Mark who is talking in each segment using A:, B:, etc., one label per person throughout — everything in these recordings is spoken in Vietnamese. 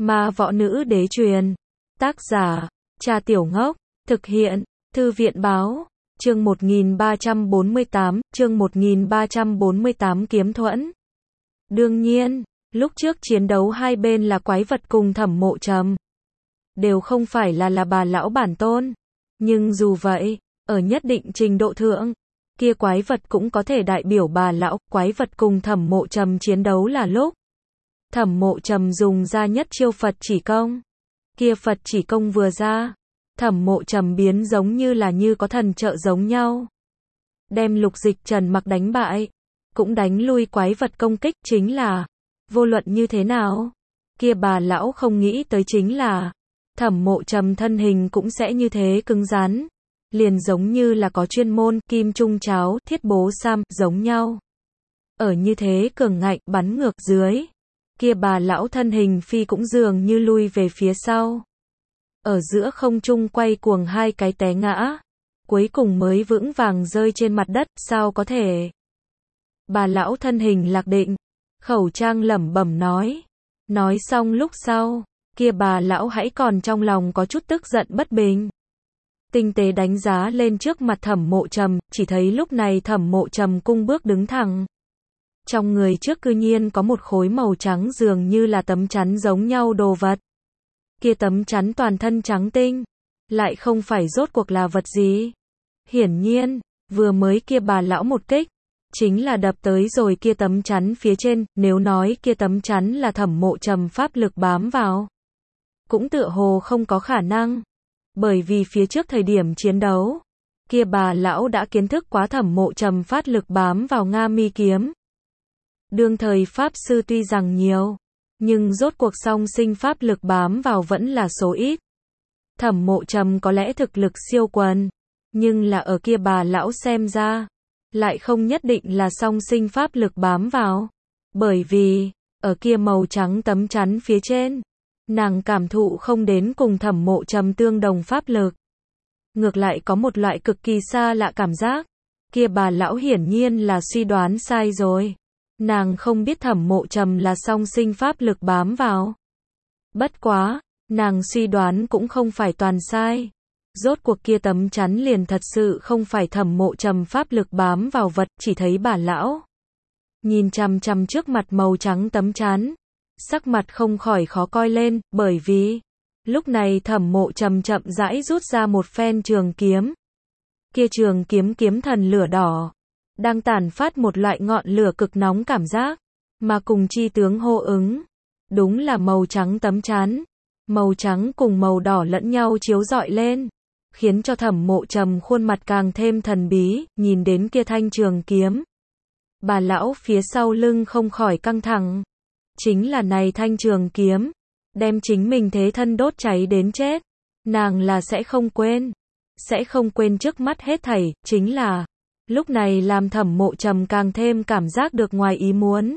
A: Ma Võ Nữ Đế truyền. Tác giả, Cha Tiểu Ngốc. Thực hiện, Thư viện Báo. Chương 1348 Kiếm Thuẫn. Đương nhiên, lúc trước chiến đấu hai bên là Quái Vật cùng Thẩm Mộ Trầm. Đều không phải là bà lão bản tôn. Nhưng dù vậy, ở nhất định trình độ thượng, kia Quái Vật cũng có thể đại biểu bà lão. Quái Vật cùng Thẩm Mộ Trầm chiến đấu là lúc Thẩm Mộ Trầm dùng ra nhất chiêu Phật chỉ công. Kia Phật chỉ công vừa ra, Thẩm Mộ Trầm biến giống như có thần trợ giống nhau. Đem Lục Dịch Trần mặc đánh bại, cũng đánh lui Quái Vật công kích. Chính là, vô luận như thế nào, kia bà lão không nghĩ tới chính là, Thẩm Mộ Trầm thân hình cũng sẽ như thế cứng rắn. Liền giống như là có chuyên môn, kim trung cháo, thiết bố sam, giống nhau. Ở như thế cường ngạnh, bắn ngược dưới, kia bà lão thân hình phi cũng dường như lui về phía sau. Ở giữa không trung quay cuồng hai cái té ngã, cuối cùng mới vững vàng rơi trên mặt đất. Sao có thể? Bà lão thân hình lạc định, khẩu trang lẩm bẩm nói. Nói xong lúc sau, kia bà lão hãy còn trong lòng có chút tức giận bất bình. Tinh tế đánh giá lên trước mặt Thẩm Mộ Trầm, chỉ thấy lúc này Thẩm Mộ Trầm cung bước đứng thẳng. Trong người trước cư nhiên có một khối màu trắng dường như là tấm chắn giống nhau đồ vật. Kia tấm chắn toàn thân trắng tinh, lại không phải rốt cuộc là vật gì. Hiển nhiên, vừa mới kia bà lão một kích, chính là đập tới rồi kia tấm chắn phía trên. Nếu nói kia tấm chắn là Thẩm Mộ Trầm pháp lực bám vào, cũng tựa hồ không có khả năng. Bởi vì phía trước thời điểm chiến đấu, kia bà lão đã kiến thức quá Thẩm Mộ Trầm phát lực bám vào Nga Mi kiếm. Đương thời pháp sư tuy rằng nhiều, nhưng rốt cuộc song sinh pháp lực bám vào vẫn là số ít. Thẩm Mộ Trầm có lẽ thực lực siêu quần, nhưng là ở kia bà lão xem ra, lại không nhất định là song sinh pháp lực bám vào. Bởi vì, ở kia màu trắng tấm chắn phía trên, nàng cảm thụ không đến cùng Thẩm Mộ Trầm tương đồng pháp lực. Ngược lại có một loại cực kỳ xa lạ cảm giác. Kia bà lão hiển nhiên là suy đoán sai rồi. Nàng không biết Thẩm Mộ Trầm là song sinh pháp lực bám vào. Bất quá, nàng suy đoán cũng không phải toàn sai. Rốt cuộc kia tấm chắn liền thật sự không phải Thẩm Mộ Trầm pháp lực bám vào vật. Chỉ thấy bà lão nhìn chằm chằm trước mặt màu trắng tấm chắn, sắc mặt không khỏi khó coi lên. Bởi vì, lúc này Thẩm Mộ Trầm chậm rãi rút ra một phen trường kiếm. Kia trường kiếm kiếm thần lửa đỏ, đang tản phát một loại ngọn lửa cực nóng cảm giác, mà cùng chi tướng hô ứng. Đúng là màu trắng tấm chắn. Màu trắng cùng màu đỏ lẫn nhau chiếu rọi lên, khiến cho Thẩm Mộ Trầm khuôn mặt càng thêm thần bí. Nhìn đến kia thanh trường kiếm, bà lão phía sau lưng không khỏi căng thẳng. Chính là này thanh trường kiếm, đem chính mình thế thân đốt cháy đến chết. Nàng là sẽ không quên. Sẽ không quên trước mắt hết thảy. Chính là, lúc này làm Thẩm Mộ Trầm càng thêm cảm giác được ngoài ý muốn.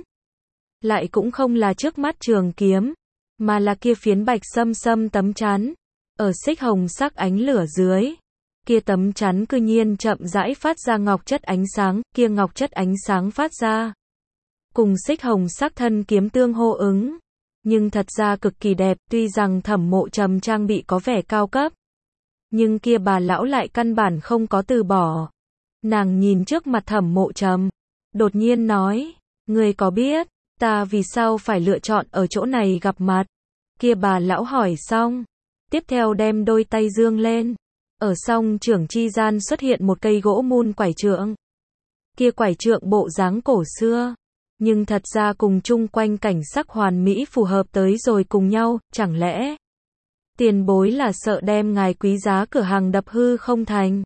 A: Lại cũng không là trước mắt trường kiếm, mà là kia phiến bạch sâm sâm tấm chắn. Ở xích hồng sắc ánh lửa dưới, kia tấm chắn cư nhiên chậm rãi phát ra ngọc chất ánh sáng. Kia ngọc chất ánh sáng phát ra, cùng xích hồng sắc thân kiếm tương hô ứng. Nhưng thật ra cực kỳ đẹp. Tuy rằng Thẩm Mộ Trầm trang bị có vẻ cao cấp, nhưng kia bà lão lại căn bản không có từ bỏ. Nàng nhìn trước mặt Thẩm Mộ Trầm, đột nhiên nói, ngươi có biết, ta vì sao phải lựa chọn ở chỗ này gặp mặt? Kia bà lão hỏi xong, tiếp theo đem đôi tay dương lên. Ở song trưởng chi gian xuất hiện một cây gỗ mun quải trượng. Kia quải trượng bộ dáng cổ xưa, nhưng thật ra cùng chung quanh cảnh sắc hoàn mỹ phù hợp tới rồi cùng nhau. Chẳng lẽ tiền bối là sợ đem ngài quý giá cửa hàng đập hư không thành?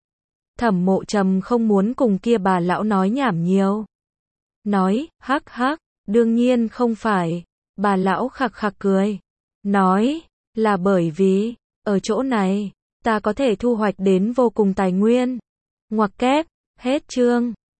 A: Thẩm Mộ Trầm không muốn cùng kia bà lão nói nhảm nhiều. Nói, hắc hắc, đương nhiên không phải. Bà lão khặc khặc cười. Nói, là bởi vì, ở chỗ này, ta có thể thu hoạch đến vô cùng tài nguyên. Ngoặc kép, hết chương.